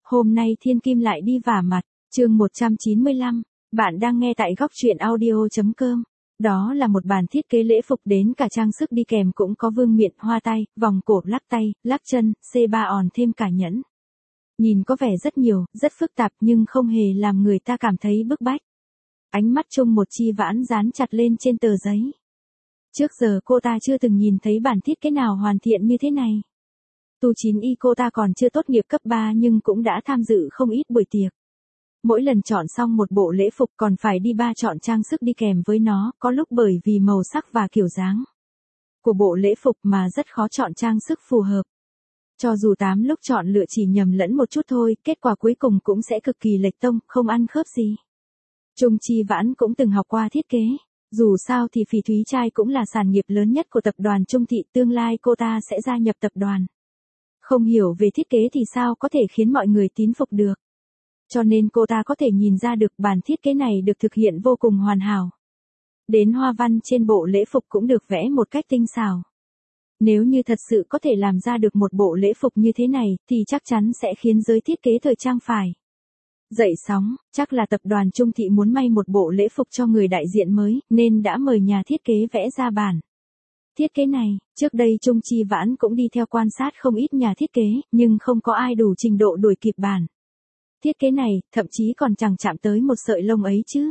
Hôm nay Thiên Kim lại đi vả mặt, chương 195, bạn đang nghe tại góc truyện audio.com. Đó là một bản thiết kế lễ phục đến cả trang sức đi kèm cũng có vương miện, hoa tai, vòng cổ, lắc tay, lắc chân, C3 thêm cả nhẫn. Nhìn có vẻ rất nhiều, rất phức tạp nhưng không hề làm người ta cảm thấy bức bách. Ánh mắt Chung Một Chi vãn dán chặt lên trên tờ giấy. Trước giờ cô ta chưa từng nhìn thấy bản thiết kế nào hoàn thiện như thế này. Tu 9Y cô ta còn chưa tốt nghiệp cấp 3 nhưng cũng đã tham dự không ít buổi tiệc. Mỗi lần chọn xong một bộ lễ phục còn phải đi chọn trang sức đi kèm với nó, có lúc bởi vì màu sắc và kiểu dáng của bộ lễ phục mà rất khó chọn trang sức phù hợp. Cho dù 8 lúc chọn lựa chỉ nhầm lẫn một chút thôi, kết quả cuối cùng cũng sẽ cực kỳ lệch tông, không ăn khớp gì. Chung Chi Vãn cũng từng học qua thiết kế. Dù sao thì Phỉ Thúy Trai cũng là sản nghiệp lớn nhất của tập đoàn Chung Thị, tương lai cô ta sẽ gia nhập tập đoàn. Không hiểu về thiết kế thì sao có thể khiến mọi người tín phục được. Cho nên cô ta có thể nhìn ra được bản thiết kế này được thực hiện vô cùng hoàn hảo. Đến hoa văn trên bộ lễ phục cũng được vẽ một cách tinh xảo. Nếu như thật sự có thể làm ra được một bộ lễ phục như thế này thì chắc chắn sẽ khiến giới thiết kế thời trang phải dậy sóng. Chắc là tập đoàn Chung Thị muốn may một bộ lễ phục cho người đại diện mới nên đã mời nhà thiết kế vẽ ra bản thiết kế này. Trước đây Chung Chi Vãn cũng đi theo quan sát không ít nhà thiết kế, nhưng không có ai đủ trình độ đuổi kịp bản thiết kế này, thậm chí còn chẳng chạm tới một sợi lông ấy chứ.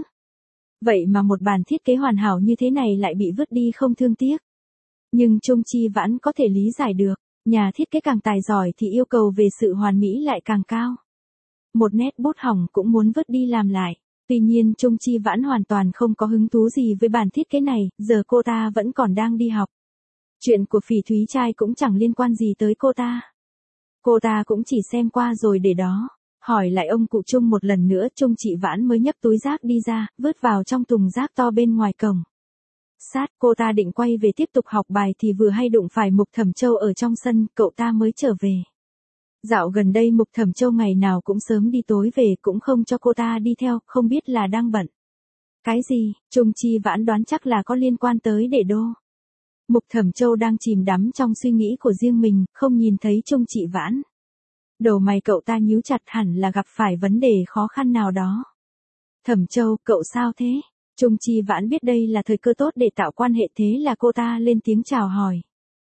Vậy mà một bản thiết kế hoàn hảo như thế này lại bị vứt đi không thương tiếc. Nhưng Chung Chi Vãn có thể lý giải được, nhà thiết kế càng tài giỏi thì yêu cầu về sự hoàn mỹ lại càng cao. Một nét bút hỏng cũng muốn vứt đi làm lại. Tuy nhiên Chung Chi Vãn hoàn toàn không có hứng thú gì với bản thiết kế này, giờ cô ta vẫn còn đang đi học. Chuyện của Phỉ Thúy Trai cũng chẳng liên quan gì tới cô ta. Cô ta cũng chỉ xem qua rồi để đó. Hỏi lại ông cụ Chung một lần nữa, Chung Chị Vãn mới nhấc túi rác đi ra, vứt vào trong thùng rác to bên ngoài cổng. Cô ta định quay về tiếp tục học bài thì vừa hay đụng phải Mục Thẩm Châu ở trong sân, cậu ta mới trở về. Dạo gần đây Mục Thẩm Châu ngày nào cũng sớm đi tối về, cũng không cho cô ta đi theo, không biết là đang bận cái gì. Chung Chi Vãn đoán chắc là có liên quan tới Để Đô. Mục Thẩm Châu đang chìm đắm trong suy nghĩ của riêng mình, không nhìn thấy Chung Chị Vãn. Đầu mày cậu ta nhíu chặt, hẳn là gặp phải vấn đề khó khăn nào đó. Thẩm Châu, cậu sao thế? Chung Chi Vãn biết đây là thời cơ tốt để tạo quan hệ, thế là cô ta lên tiếng chào hỏi.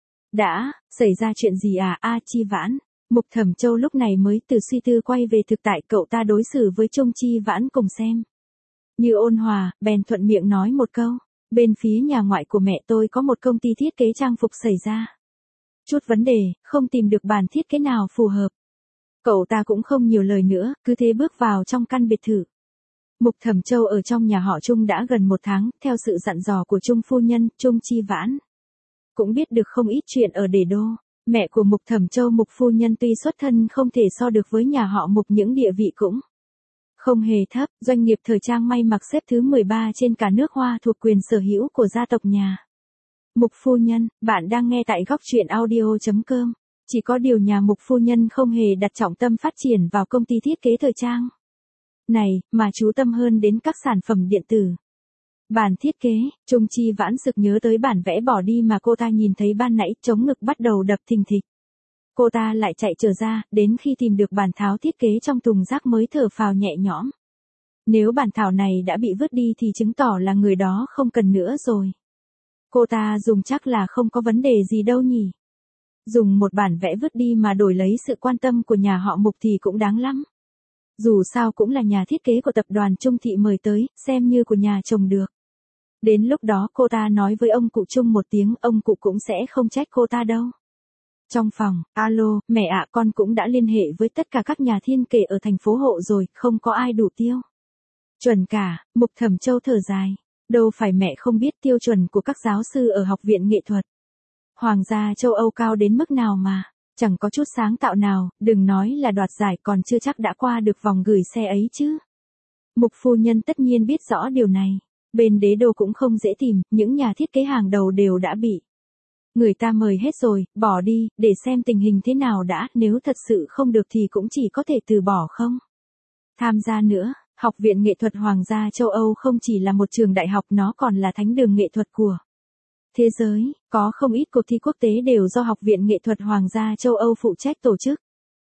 Đã, xảy ra chuyện gì à? Chi Vãn. Mục Thẩm Châu lúc này mới từ suy tư quay về thực tại, cậu ta đối xử với Chung Chi Vãn cùng xem như ôn hòa, bèn thuận miệng nói một câu. Bên phía nhà ngoại của mẹ tôi có một công ty thiết kế trang phục xảy ra chút vấn đề, không tìm được bản thiết kế nào phù hợp. Cậu ta cũng không nhiều lời nữa, cứ thế bước vào trong căn biệt thự. Mục Thẩm Châu ở trong nhà họ Chung đã gần 1 tháng, theo sự dặn dò của Chung phu nhân, Chung Chi Vãn cũng biết được không ít chuyện ở Để Đô. Mẹ của Mục Thẩm Châu, Mục phu nhân tuy xuất thân không thể so được với nhà họ Mục, những địa vị cũng không hề thấp, doanh nghiệp thời trang may mặc xếp thứ 13 trên cả nước Hoa thuộc quyền sở hữu của gia tộc nhà Mục phu nhân. Bạn đang nghe tại góc truyện audio.com. Chỉ có điều nhà Mục phu nhân không hề đặt trọng tâm phát triển vào công ty thiết kế thời trang này, mà chú tâm hơn đến các sản phẩm điện tử. Bản thiết kế, Chung Chi Vãn sực nhớ tới bản vẽ bỏ đi mà cô ta nhìn thấy ban nãy, chống ngực bắt đầu đập thình thịch. Cô ta lại chạy trở ra, đến khi tìm được bản tháo thiết kế trong thùng rác mới thở phào nhẹ nhõm. Nếu bản thảo này đã bị vứt đi thì chứng tỏ là người đó không cần nữa rồi. Cô ta dùng chắc là không có vấn đề gì đâu nhỉ. Dùng một bản vẽ vứt đi mà đổi lấy sự quan tâm của nhà họ Mục thì cũng đáng lắm. Dù sao cũng là nhà thiết kế của tập đoàn Chung Thị mời tới, xem như của nhà chồng được. Đến lúc đó cô ta nói với ông cụ Chung một tiếng, ông cụ cũng sẽ không trách cô ta đâu. Trong phòng, alo, mẹ ạ, con cũng đã liên hệ với tất cả các nhà thiên kể ở thành phố Hộ rồi, không có ai đủ tiêu chuẩn cả. Mục Thẩm Châu thở dài. Đâu phải mẹ không biết tiêu chuẩn của các giáo sư ở Học viện Nghệ thuật Hoàng gia châu Âu cao đến mức nào mà, chẳng có chút sáng tạo nào, đừng nói là đoạt giải, còn chưa chắc đã qua được vòng gửi xe ấy chứ. Mục phu nhân tất nhiên biết rõ điều này. Bên Đế Đô cũng không dễ tìm, những nhà thiết kế hàng đầu đều đã bị người ta mời hết rồi, bỏ đi, để xem tình hình thế nào đã, nếu thật sự không được thì cũng chỉ có thể từ bỏ không tham gia nữa. Học viện Nghệ thuật Hoàng gia châu Âu không chỉ là một trường đại học, nó còn là thánh đường nghệ thuật của thế giới, có không ít cuộc thi quốc tế đều do Học viện Nghệ thuật Hoàng gia châu Âu phụ trách tổ chức.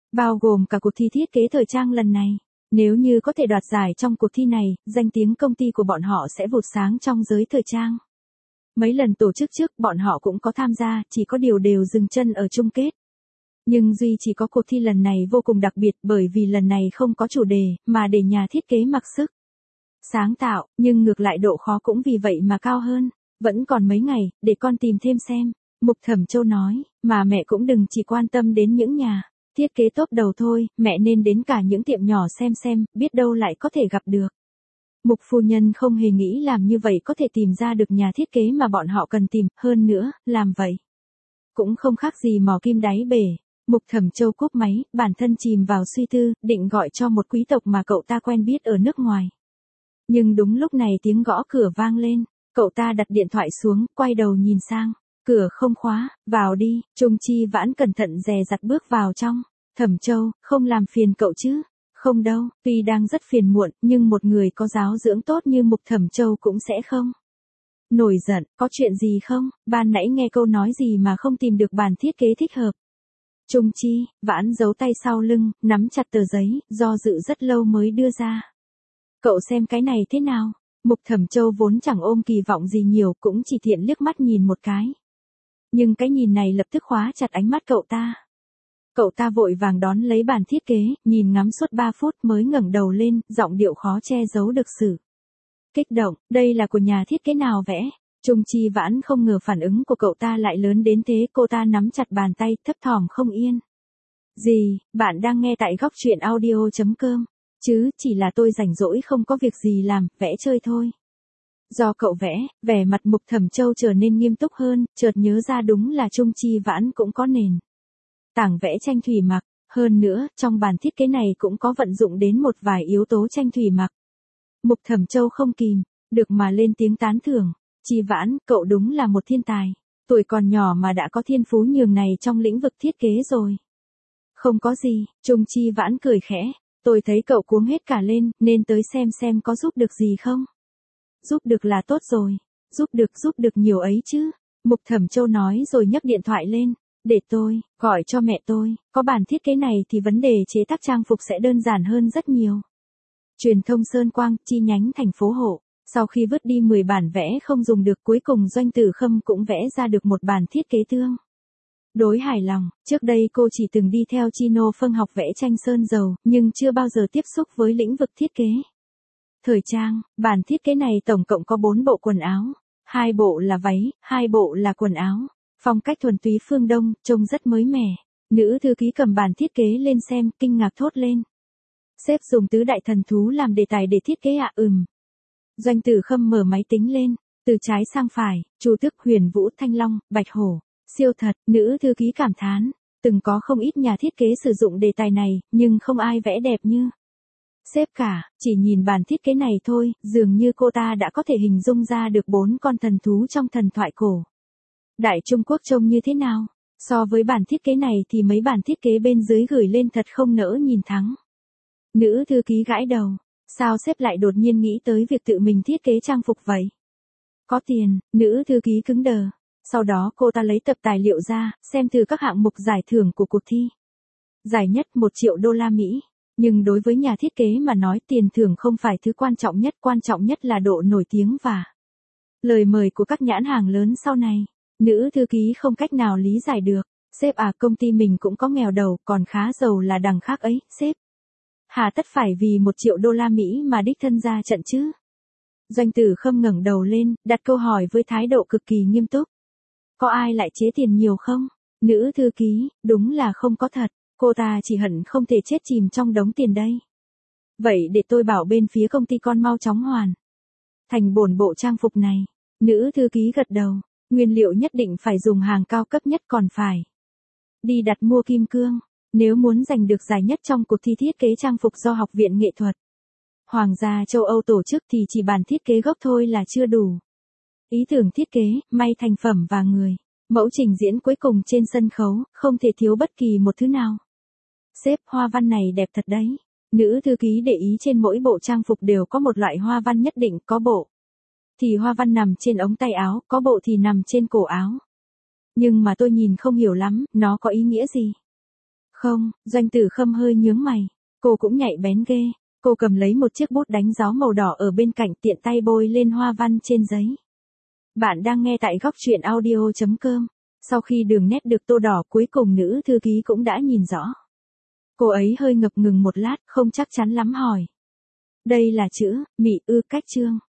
bao gồm cả cuộc thi thiết kế thời trang lần này. Nếu như có thể đoạt giải trong cuộc thi này, danh tiếng công ty của bọn họ sẽ vụt sáng trong giới thời trang. Mấy lần tổ chức trước bọn họ cũng có tham gia, chỉ có điều đều dừng chân ở chung kết. Nhưng duy chỉ có cuộc thi lần này vô cùng đặc biệt bởi vì lần này không có chủ đề, mà để nhà thiết kế mặc sức sáng tạo, nhưng ngược lại độ khó cũng vì vậy mà cao hơn. Vẫn còn mấy ngày, để con tìm thêm xem. Mục Thẩm Châu nói, mà mẹ cũng đừng chỉ quan tâm đến những nhà thiết kế top đầu thôi, mẹ nên đến cả những tiệm nhỏ xem, biết đâu lại có thể gặp được. Mục phu nhân không hề nghĩ làm như vậy có thể tìm ra được nhà thiết kế mà bọn họ cần tìm, hơn nữa, làm vậy cũng không khác gì mò kim đáy bể. Mục Thẩm Châu cúp máy, bản thân chìm vào suy tư, định gọi cho một quý tộc mà cậu ta quen biết ở nước ngoài. Nhưng đúng lúc này tiếng gõ cửa vang lên, cậu ta đặt điện thoại xuống, quay đầu nhìn sang, cửa không khóa, vào đi. Trung Chi Vãn cẩn thận dè dặt bước vào trong. Thẩm Châu, không làm phiền cậu chứ? Không đâu, tuy đang rất phiền muộn, nhưng một người có giáo dưỡng tốt như Mục Thẩm Châu cũng sẽ không nổi giận. Có chuyện gì không? Ban nãy nghe câu nói gì mà không tìm được bản thiết kế thích hợp? Trung Chi Vãn giấu tay sau lưng, nắm chặt tờ giấy, do dự rất lâu mới đưa ra. Cậu xem cái này thế nào? Mục Thẩm Châu vốn chẳng ôm kỳ vọng gì nhiều, cũng chỉ thiện liếc mắt nhìn một cái. Nhưng cái nhìn này lập tức khóa chặt ánh mắt cậu ta. Cậu ta vội vàng đón lấy bản thiết kế, nhìn ngắm suốt 3 phút mới ngẩng đầu lên, giọng điệu khó che giấu được sự kích động. Đây là của nhà thiết kế nào vẽ? Trung Chi Vãn không ngờ phản ứng của cậu ta lại lớn đến thế, cô ta nắm chặt bàn tay, thấp thỏm không yên. Gì, bạn đang nghe tại góc truyện audio.com. Chứ, chỉ là tôi rảnh rỗi không có việc gì làm, vẽ chơi thôi. Do cậu vẽ, vẻ mặt Mục Thẩm Châu trở nên nghiêm túc hơn, chợt nhớ ra đúng là Trung Chi Vãn cũng có nền tảng vẽ tranh thủy mặc, hơn nữa, trong bản thiết kế này cũng có vận dụng đến một vài yếu tố tranh thủy mặc. Mục Thẩm Châu không kìm được mà lên tiếng tán thưởng, Chi Vãn, cậu đúng là một thiên tài, tuổi còn nhỏ mà đã có thiên phú nhường này trong lĩnh vực thiết kế rồi. Không có gì, Trung Chi Vãn cười khẽ, tôi thấy cậu cuống hết cả lên, nên tới xem có giúp được gì không. Giúp được là tốt rồi, giúp được nhiều ấy chứ. Mục Thẩm Châu nói rồi nhấc điện thoại lên, để tôi gọi cho mẹ tôi, có bản thiết kế này thì vấn đề chế tác trang phục sẽ đơn giản hơn rất nhiều. Truyền thông Sơn Quang, chi nhánh thành phố Hộ, sau khi vứt đi 10 bản vẽ không dùng được, cuối cùng Doanh Tử Khâm cũng vẽ ra được một bản thiết kế tương đối hài lòng. Trước đây cô chỉ từng đi theo Chino Phân học vẽ tranh sơn dầu, nhưng chưa bao giờ tiếp xúc với lĩnh vực thiết kế thời trang. Bản thiết kế này tổng cộng có 4 bộ quần áo, 2 bộ là váy, 2 bộ là quần áo. Phong cách thuần túy phương Đông, trông rất mới mẻ. Nữ thư ký cầm bản thiết kế lên xem, kinh ngạc thốt lên. Sếp dùng tứ đại thần thú làm đề tài để thiết kế ạ? Doanh Tử Khâm mở máy tính lên, từ trái sang phải, Chu Tước, Huyền Vũ, Thanh Long, Bạch Hổ, siêu thật. Nữ thư ký cảm thán, từng có không ít nhà thiết kế sử dụng đề tài này, nhưng không ai vẽ đẹp như sếp cả. Chỉ nhìn bản thiết kế này thôi, dường như cô ta đã có thể hình dung ra được 4 con thần thú trong thần thoại cổ Đại Trung Quốc trông như thế nào. So với bản thiết kế này thì mấy bản thiết kế bên dưới gửi lên thật không nỡ nhìn thắng. Nữ thư ký gãi đầu, sao sếp lại đột nhiên nghĩ tới việc tự mình thiết kế trang phục vậy? Có tiền. Nữ thư ký cứng đờ. Sau đó cô ta lấy tập tài liệu ra, xem thử các hạng mục giải thưởng của cuộc thi. Giải nhất 1 triệu đô la Mỹ. Nhưng đối với nhà thiết kế mà nói, tiền thưởng không phải thứ quan trọng nhất là độ nổi tiếng và lời mời của các nhãn hàng lớn sau này. Nữ thư ký không cách nào lý giải được. Sếp à, công ty mình cũng có nghèo đầu, còn khá giàu là đằng khác ấy, sếp. Hà tất phải vì 1 triệu đô la Mỹ mà đích thân ra trận chứ? Doanh Tử Khâm ngẩng đầu lên, đặt câu hỏi với thái độ cực kỳ nghiêm túc. Có ai lại chế tiền nhiều không? Nữ thư ký, đúng là không có thật. Cô ta chỉ hận không thể chết chìm trong đống tiền đây. Vậy để tôi bảo bên phía công ty con mau chóng hoàn thành bổn bộ trang phục này. Nữ thư ký gật đầu. Nguyên liệu nhất định phải dùng hàng cao cấp nhất, còn phải đi đặt mua kim cương. Nếu muốn giành được giải nhất trong cuộc thi thiết kế trang phục do Học viện Nghệ thuật Hoàng gia châu Âu tổ chức thì chỉ bản thiết kế gốc thôi là chưa đủ. Ý tưởng thiết kế, may thành phẩm và người mẫu trình diễn cuối cùng trên sân khấu, không thể thiếu bất kỳ một thứ nào. Sếp, hoa văn này đẹp thật đấy. Nữ thư ký để ý trên mỗi bộ trang phục đều có một loại hoa văn nhất định, có bộ thì hoa văn nằm trên ống tay áo, có bộ thì nằm trên cổ áo. Nhưng mà tôi nhìn không hiểu lắm, nó có ý nghĩa gì? Không, Doanh Tử Khâm hơi nhướng mày. Cô cũng nhạy bén ghê. Cô cầm lấy một chiếc bút đánh dấu màu đỏ ở bên cạnh, tiện tay bôi lên hoa văn trên giấy. Bạn đang nghe tại góc truyện audio.com. Sau khi đường nét được tô đỏ, cuối cùng nữ thư ký cũng đã nhìn rõ. Cô ấy hơi ngập ngừng một lát, không chắc chắn lắm hỏi. Đây là chữ, Mị ư cách chương.